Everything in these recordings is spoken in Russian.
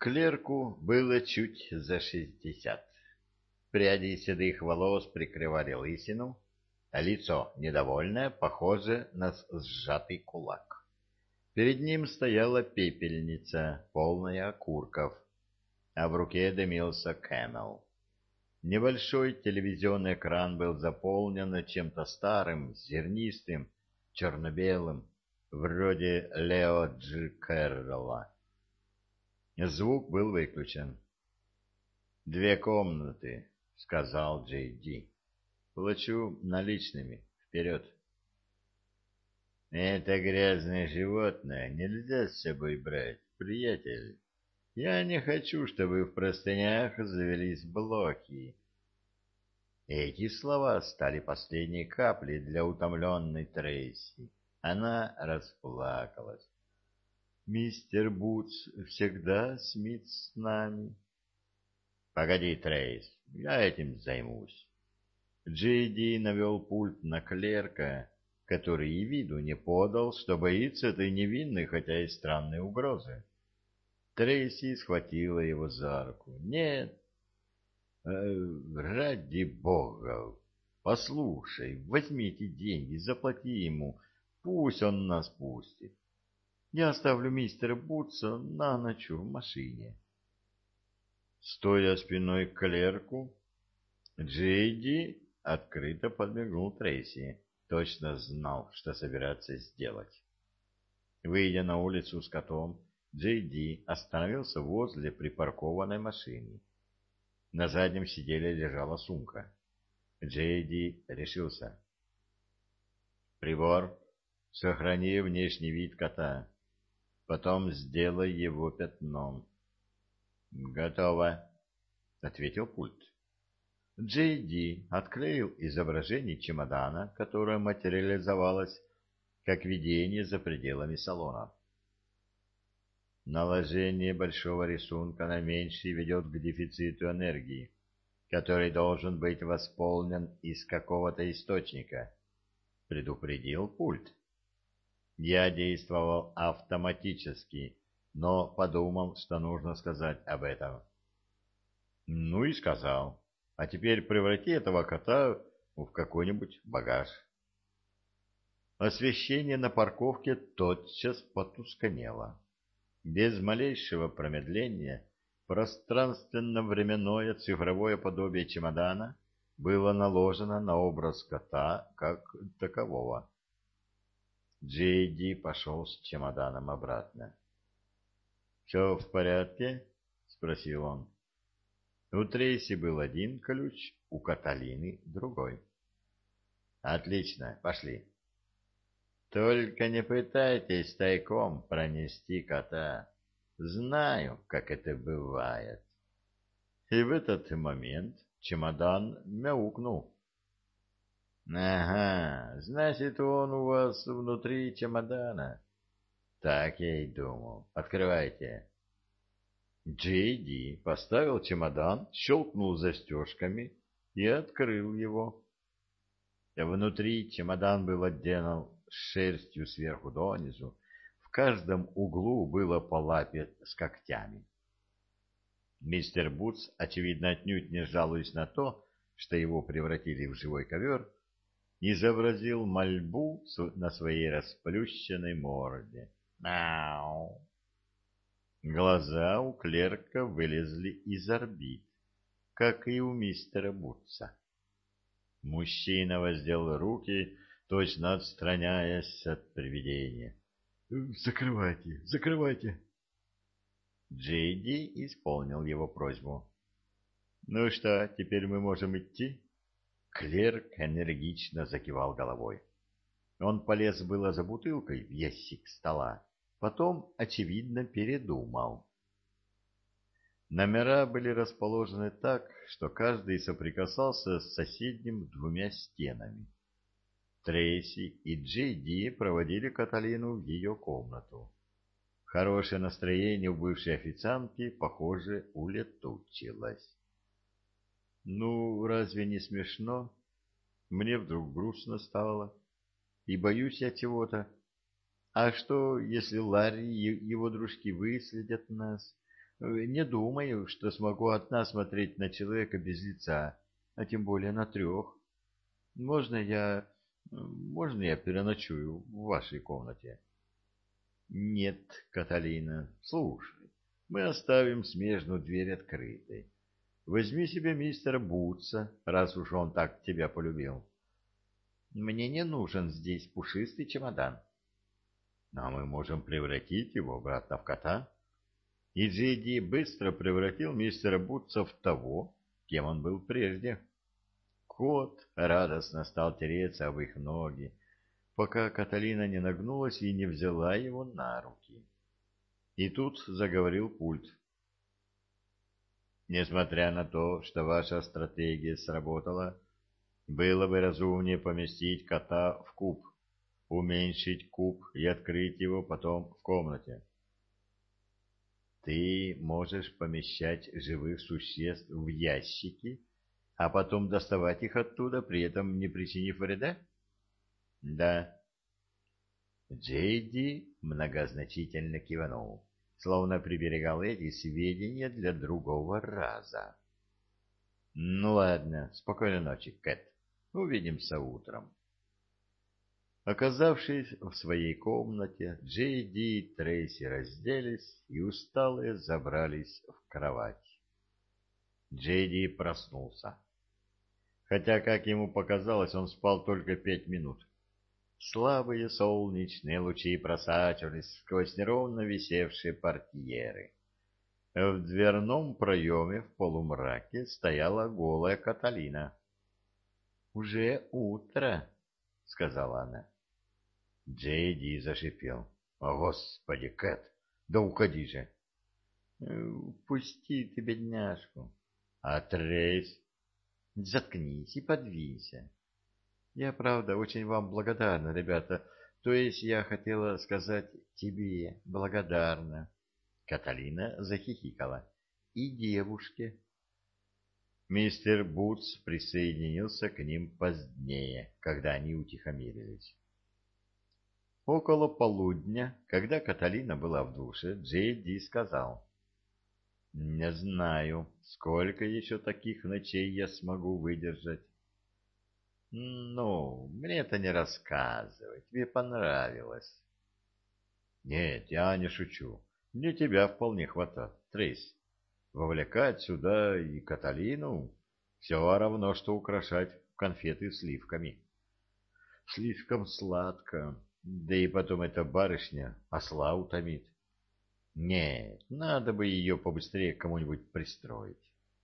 Клерку было чуть за 60. Пряди седых волос прикрывали лысину, а лицо, недовольное, похоже на сжатый кулак. Перед ним стояла пепельница, полная окурков, а в руке дымился Кэмел. Небольшой телевизионный экран был заполнен чем-то старым, зернистым, черно-белым, вроде Лео Дж. Кэрролла. Звук был выключен. «2 комнаты», — сказал Джей Ди. «Плачу наличными. Вперед». «Это грязное животное нельзя с собой брать, приятель. Я не хочу, чтобы в простынях завелись блохи». Эти слова стали последней каплей для утомленной Трейси. Она расплакалась. «Мистер Бутс всегда спит с нами». «Погоди, Трейс, я этим займусь». Джейди навел пульт на клерка, который и виду не подал, что боится этой невинной, хотя и странной угрозы. Трейси схватила его за руку. «Нет, ради бога, послушай, возьми эти деньги, заплати ему, пусть он нас пустит. Я оставлю мистера Бутса на ночь в машине». Стоя спиной к клерку, Джейди открыто подмигнул Трейси, точно знал, что собирается сделать. Выйдя на улицу с котом, Джейди остановился возле припаркованной машины. На заднем сиденье лежала сумка. Джейди решился. «Прибор, сохрани внешний вид кота, потом сделай его пятном». «Готово», — ответил пульт. Джейди отклеил изображение чемодана, которое материализовалось как видение за пределами салона. Наложение большого рисунка на меньший ведет к дефициту энергии, который должен быть восполнен из какого-то источника, предупредил пульт. Я действовал автоматически, но подумал, что нужно сказать об этом. Ну и сказал. А теперь преврати этого кота в какой-нибудь багаж. Освещение на парковке тотчас потускнело. Без малейшего промедления пространственно-временное цифровое подобие чемодана было наложено на образ кота как такового. Джейди пошел с чемоданом обратно. — Все в порядке? — спросил он. У Трейси был один ключ, у Каталины другой. — Отлично, пошли. — Только не пытайтесь тайком пронести кота. Знаю, как это бывает. И в этот момент чемодан мяукнул. — Ага, значит, он у вас внутри чемодана. Так я и думал. Открывайте. Джейди поставил чемодан, щелкнул застежками и открыл его. Внутри чемодан был отделан шерстью сверху донизу. В каждом углу было по лапе с когтями. Мистер Бутс, очевидно, отнюдь не жалуясь на то, что его превратили в живой ковер, изобразил мольбу на своей расплющенной морде. «Мяу!» Глаза у клерка вылезли из орбит, как и у мистера Бутса. Мужчина воздел руки, точно отстраняясь от привидения. «Закрывайте, закрывайте!» Джейди исполнил его просьбу. «Ну что, теперь мы можем идти?» Клерк энергично закивал головой. Он полез было за бутылкой в ящик стола, потом, очевидно, передумал. Номера были расположены так, что каждый соприкасался с соседним 2 стенами. Трейси и Джейди проводили Каталину в ее комнату. Хорошее настроение у бывшей официантки, похоже, улетучилось. «Ну, разве не смешно? Мне вдруг грустно стало, и боюсь я чего-то. А что, если Ларри и его дружки выследят нас? Не думаю, что смогу одна смотреть на человека без лица, а тем более на трех. Можно я переночую в вашей комнате? Нет, Каталина, слушай, мы оставим смежную дверь открытой. Возьми себе мистера Бутса, раз уж он так тебя полюбил. Мне не нужен здесь пушистый чемодан. А мы можем превратить его обратно в кота. И Джейди быстро превратил мистера Бутса в того, кем он был прежде. Кот радостно стал тереться об их ноги, пока Каталина не нагнулась и не взяла его на руки. И тут заговорил пульт. Несмотря на то, что ваша стратегия сработала, было бы разумнее поместить кота в куб, уменьшить куб и открыть его потом в комнате. Ты можешь помещать живых существ в ящики, а потом доставать их оттуда, при этом не причинив вреда? Да. Джейди многозначительно кивнул, словно приберегал эти сведения для другого раза. Ну ладно, спокойной ночи, Кэт. Увидимся утром. Оказавшись в своей комнате, Джейди и Трейси разделись и усталые забрались в кровать. Джейди проснулся. Хотя, как ему показалось, он спал только 5 минут. Слабые солнечные лучи просачивались сквозь неровно висевшие портьеры. В дверном проеме в полумраке стояла голая Каталина. — Уже утро, — сказала она. Джейди зашипел. — О, Господи, Кэт, да уходи же! — Пусти ты, бедняжку. — Отрейсь! — Заткнись и подвинься. Я, правда, очень вам благодарна, ребята. То есть я хотела сказать тебе благодарна. Каталина захихикала. И девушке. Мистер Бутс присоединился к ним позднее, когда они утихомирились. Около полудня, когда Каталина была в душе, Джейди сказал: «Не знаю, сколько еще таких ночей я смогу выдержать». «Ну, мне это не рассказывай, тебе понравилось». «Нет, я не шучу. Мне тебя вполне хватает, Трейс. Вовлекать сюда и Каталину все равно, что украшать конфеты сливками. Слишком сладко, да и потом эта барышня осла утомит. Нет, надо бы ее побыстрее к кому-нибудь пристроить».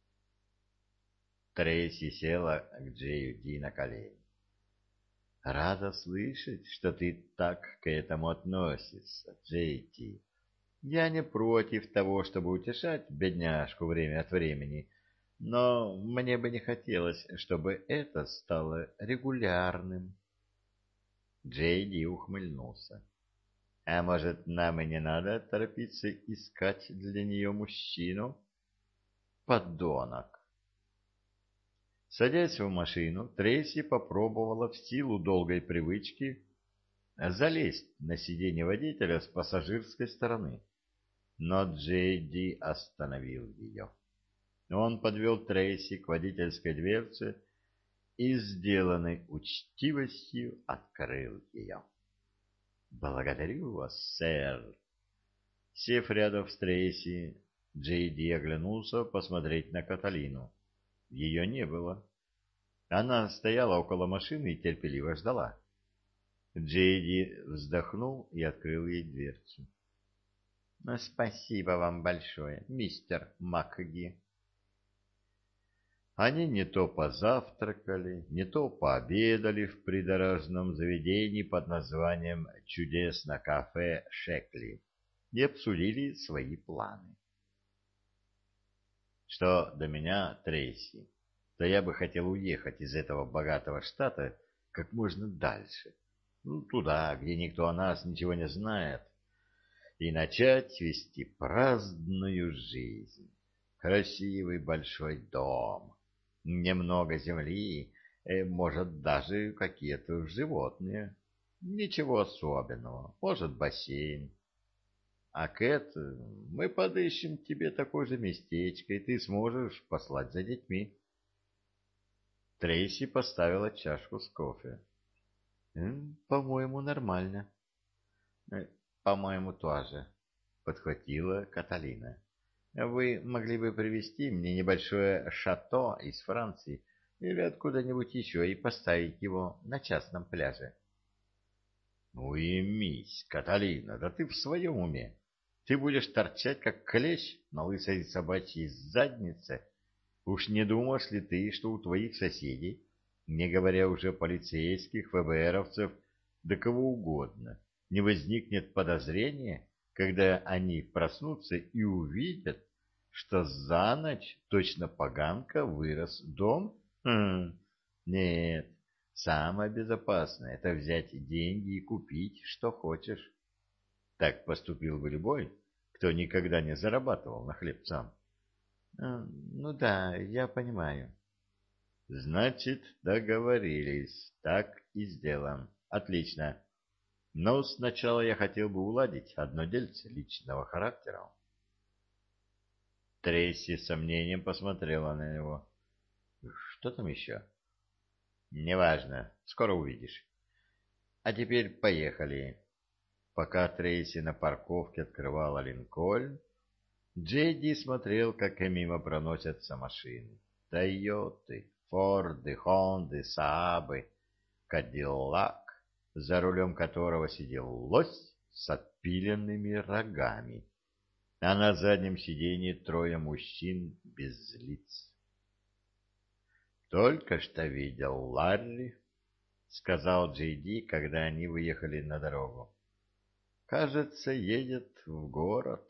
Трейси села к Джею Ди на колени. «Рада слышать, что ты так к этому относишься, Джей Ди. Я не против того, чтобы утешать бедняжку время от времени, но мне бы не хотелось, чтобы это стало регулярным». Джейди ухмыльнулся. «А может, нам и не надо торопиться искать для нее мужчину? Подонок!» Садясь в машину, Трейси попробовала в силу долгой привычки залезть на сиденье водителя с пассажирской стороны. Но Джейди остановил ее. Он подвел Трейси к водительской дверце и, сделанной учтивостью, открыл ее. «Благодарю вас, сэр». Сев рядом с Трейси, Джейди оглянулся посмотреть на Каталину. Ее не было. Она стояла около машины и терпеливо ждала. Джейди вздохнул и открыл ей дверцу. «Спасибо вам большое, мистер МакГи». Они не то позавтракали, не то пообедали в придорожном заведении под названием «Чудесно кафе Шекли» и обсудили свои планы. Что до меня, Трейси, то я бы хотел уехать из этого богатого штата как можно дальше, туда, где никто о нас ничего не знает, и начать вести праздную жизнь. Красивый большой дом, немного земли, может, даже какие-то животные. Ничего особенного, может, бассейн. А Кэт, мы подыщем тебе такое же местечко, и ты сможешь послать за детьми. Трейси поставила чашку с кофе. По-моему, нормально. «Э, По-моему, тоже», — подхватила Каталина. «Вы могли бы привезти мне небольшое шато из Франции или откуда-нибудь еще и поставить его на частном пляже». «Уймись, Каталина, да ты в своем уме? Ты будешь торчать, как клещ на лысой собачьей заднице. Уж не думаешь ли ты, что у твоих соседей, не говоря уже полицейских, ФБРовцев, да кого угодно, не возникнет подозрения, когда они проснутся и увидят, что за ночь точно поганка вырос дом? Нет, самое безопасное — это взять деньги и купить, что хочешь. Так поступил бы любой, кто никогда не зарабатывал на хлеб сам. Ну да, я понимаю. Значит, договорились. Так и сделаем. Отлично. Но сначала я хотел бы уладить одно дельце личного характера. Трейси с сомнением посмотрела на него. Что там еще? Неважно. Скоро увидишь. А теперь поехали. Пока Трейси на парковке открывала Линкольн, Джейди смотрел, как мимо проносятся машины. Тойоты, Форды, Хонды, Саабы, Кадиллак, за рулем которого сидел лось с отпиленными рогами, а на заднем сиденье трое мужчин без лиц. «Только что видел Ларри», — сказал Джейди, когда они выехали на дорогу. «Кажется, едет в город».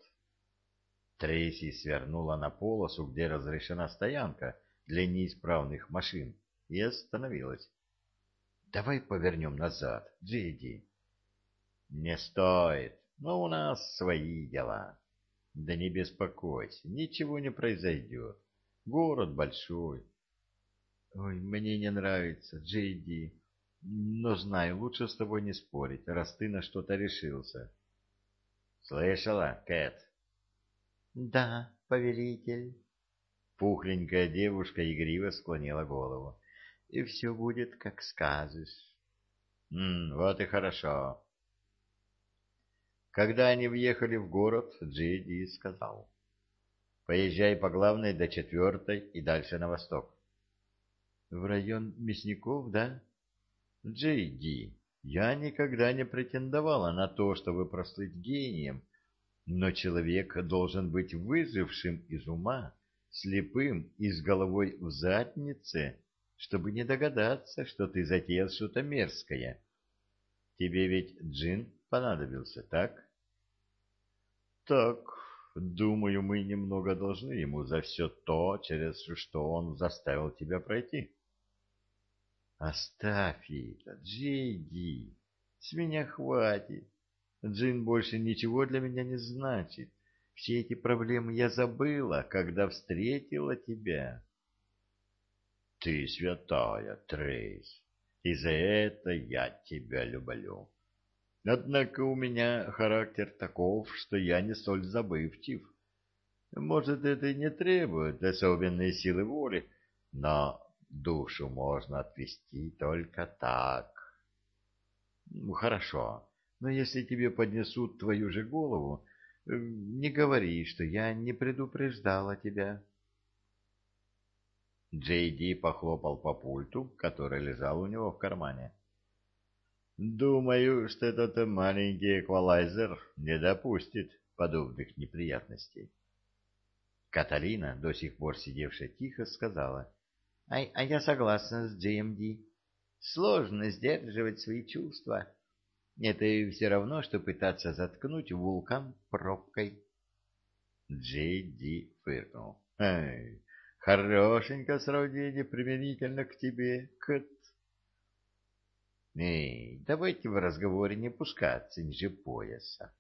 Трейси свернула на полосу, где разрешена стоянка для неисправных машин, и остановилась. «Давай повернем назад, Джейди». «Не стоит, но у нас свои дела». «Да не беспокойся, ничего не произойдет. Город большой». «Ой, мне не нравится, Джейди, но знаю, лучше с тобой не спорить, раз ты на что-то решился». «Слышала, Кэт?» «Да, повелитель». Пухленькая девушка игриво склонила голову. «И все будет, как скажешь». Вот и хорошо». Когда они въехали в город, Джиди сказал: «Поезжай по главной до 4-й и дальше на восток». «В район мясников, да?» «Джиди, я никогда не претендовала на то, чтобы прослыть гением, но человек должен быть выжившим из ума, слепым и с головой в заднице, чтобы не догадаться, что ты затеял что-то мерзкое. Тебе ведь джин понадобился, так?» «Так, думаю, мы немного должны ему за все то, через что он заставил тебя пройти». «Оставь это, Джейди, с меня хватит. Джин больше ничего для меня не значит. Все эти проблемы я забыла, когда встретила тебя». «Ты святая, Трейс, и за это я тебя люблю. Однако у меня характер таков, что я не столь забывчив. Может, это и не требует особенной силы воли, но душу можно отвести только так». «Хорошо, но если тебе поднесут твою же голову, не говори, что я не предупреждала тебя». Джейди похлопал по пульту, который лежал у него в кармане. «Думаю, что этот маленький эквалайзер не допустит подобных неприятностей». Каталина, до сих пор сидевшая тихо, сказала: а я согласна с Джеймди. Сложно сдерживать свои чувства. Это все равно, что пытаться заткнуть вулкан пробкой». Джей Ди фыркнул. «Эй, хорошенькое сравнение применительно к тебе, Кэт». «Эй, давайте в разговоре не пускаться ниже пояса».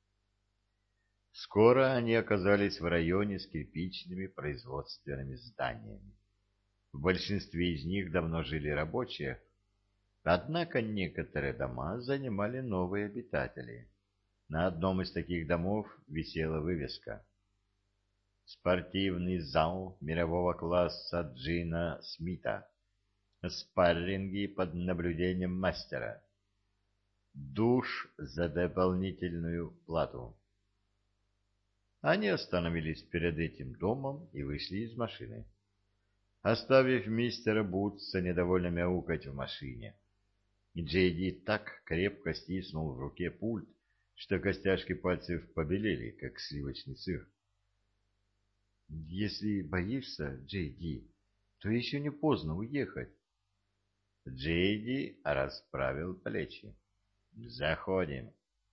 Скоро они оказались в районе с кирпичными производственными зданиями. В большинстве из них давно жили рабочие, однако некоторые дома занимали новые обитатели. На одном из таких домов висела вывеска: «Спортивный зал мирового класса Джина Смита. Спарринги под наблюдением мастера. Душ за дополнительную плату». Они остановились перед этим домом и вышли из машины, оставив мистера Бутса недовольно мяукать в машине. Джейди так крепко стиснул в руке пульт, что костяшки пальцев побелели, как сливочный сыр. «Если боишься, Джейди, то еще не поздно уехать». Джейди расправил плечи. «Заходим».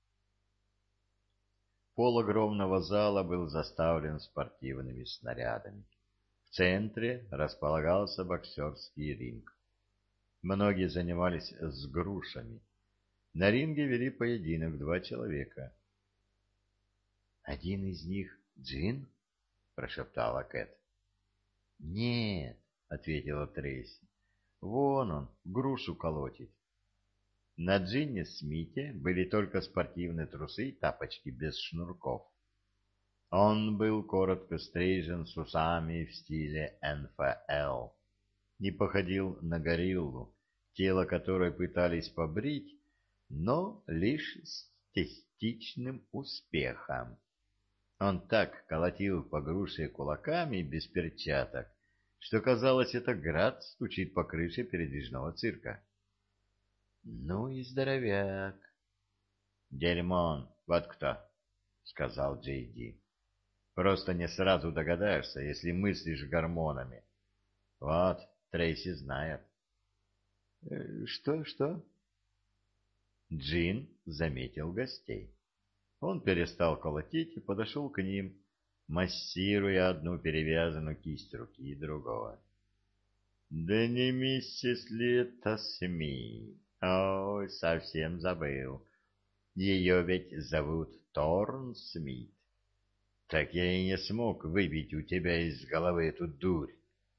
Пол огромного зала был заставлен спортивными снарядами. В центре располагался боксерский ринг. Многие занимались с грушами. На ринге вели поединок 2 человека. «Один из них Джин?» — прошептала Кэт. «Нет», — ответила Трейси. «Вон он, грушу колотит». На Джинне Смите были только спортивные трусы и тапочки без шнурков. Он был коротко стрижен с усами в стиле НФЛ. Не походил на гориллу, тело которой пытались побрить, но лишь с частичным успехом. Он так колотил по груше кулаками без перчаток, что, казалось, это град стучит по крыше передвижного цирка. «Ну и здоровяк!» «Дерьмон, вот кто!» — сказал Джейди. «Просто не сразу догадаешься, если мыслишь гормонами. Вот, Трейси знает». «Что?» Джин заметил гостей. Он перестал колотить и подошел к ним, массируя одну перевязанную кисть руки и другого. «Да не миссис ли это Смит? Ой, совсем забыл. Ее ведь зовут Торн Смит. Так я и не смог выбить у тебя из головы эту дурь».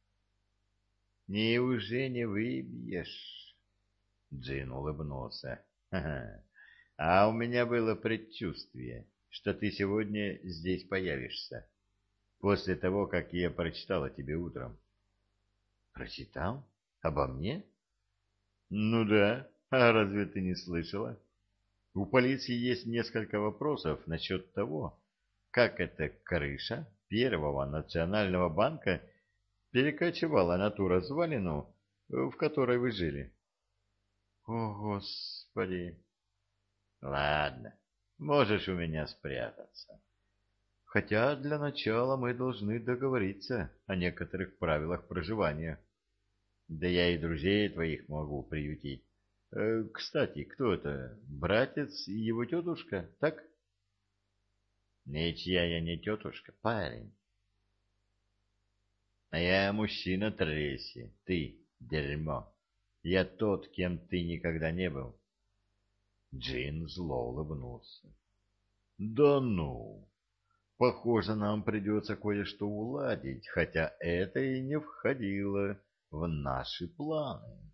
«Неужели не выбьешь?» Джин улыбнулся. «Ха-ха. А у меня было предчувствие, что ты сегодня здесь появишься, после того, как я прочитал о тебе утром». «Прочитал? Обо мне?» «Ну да, а разве ты не слышала? У полиции есть несколько вопросов насчет того, как эта крыша Первого национального банка перекочевала на ту развалину, в которой вы жили». «О, Господи!» «Ладно, можешь у меня спрятаться. Хотя для начала мы должны договориться о некоторых правилах проживания. Да я и друзей твоих могу приютить. Кстати, кто это? Братец и его тетушка, так?» «Ничья я не тетушка, парень. А я мужчина, Трейси, ты дерьмо. Я тот, кем ты никогда не был». Джин зло улыбнулся. «Да ну! Похоже, нам придется кое-что уладить, хотя это и не входило в наши планы».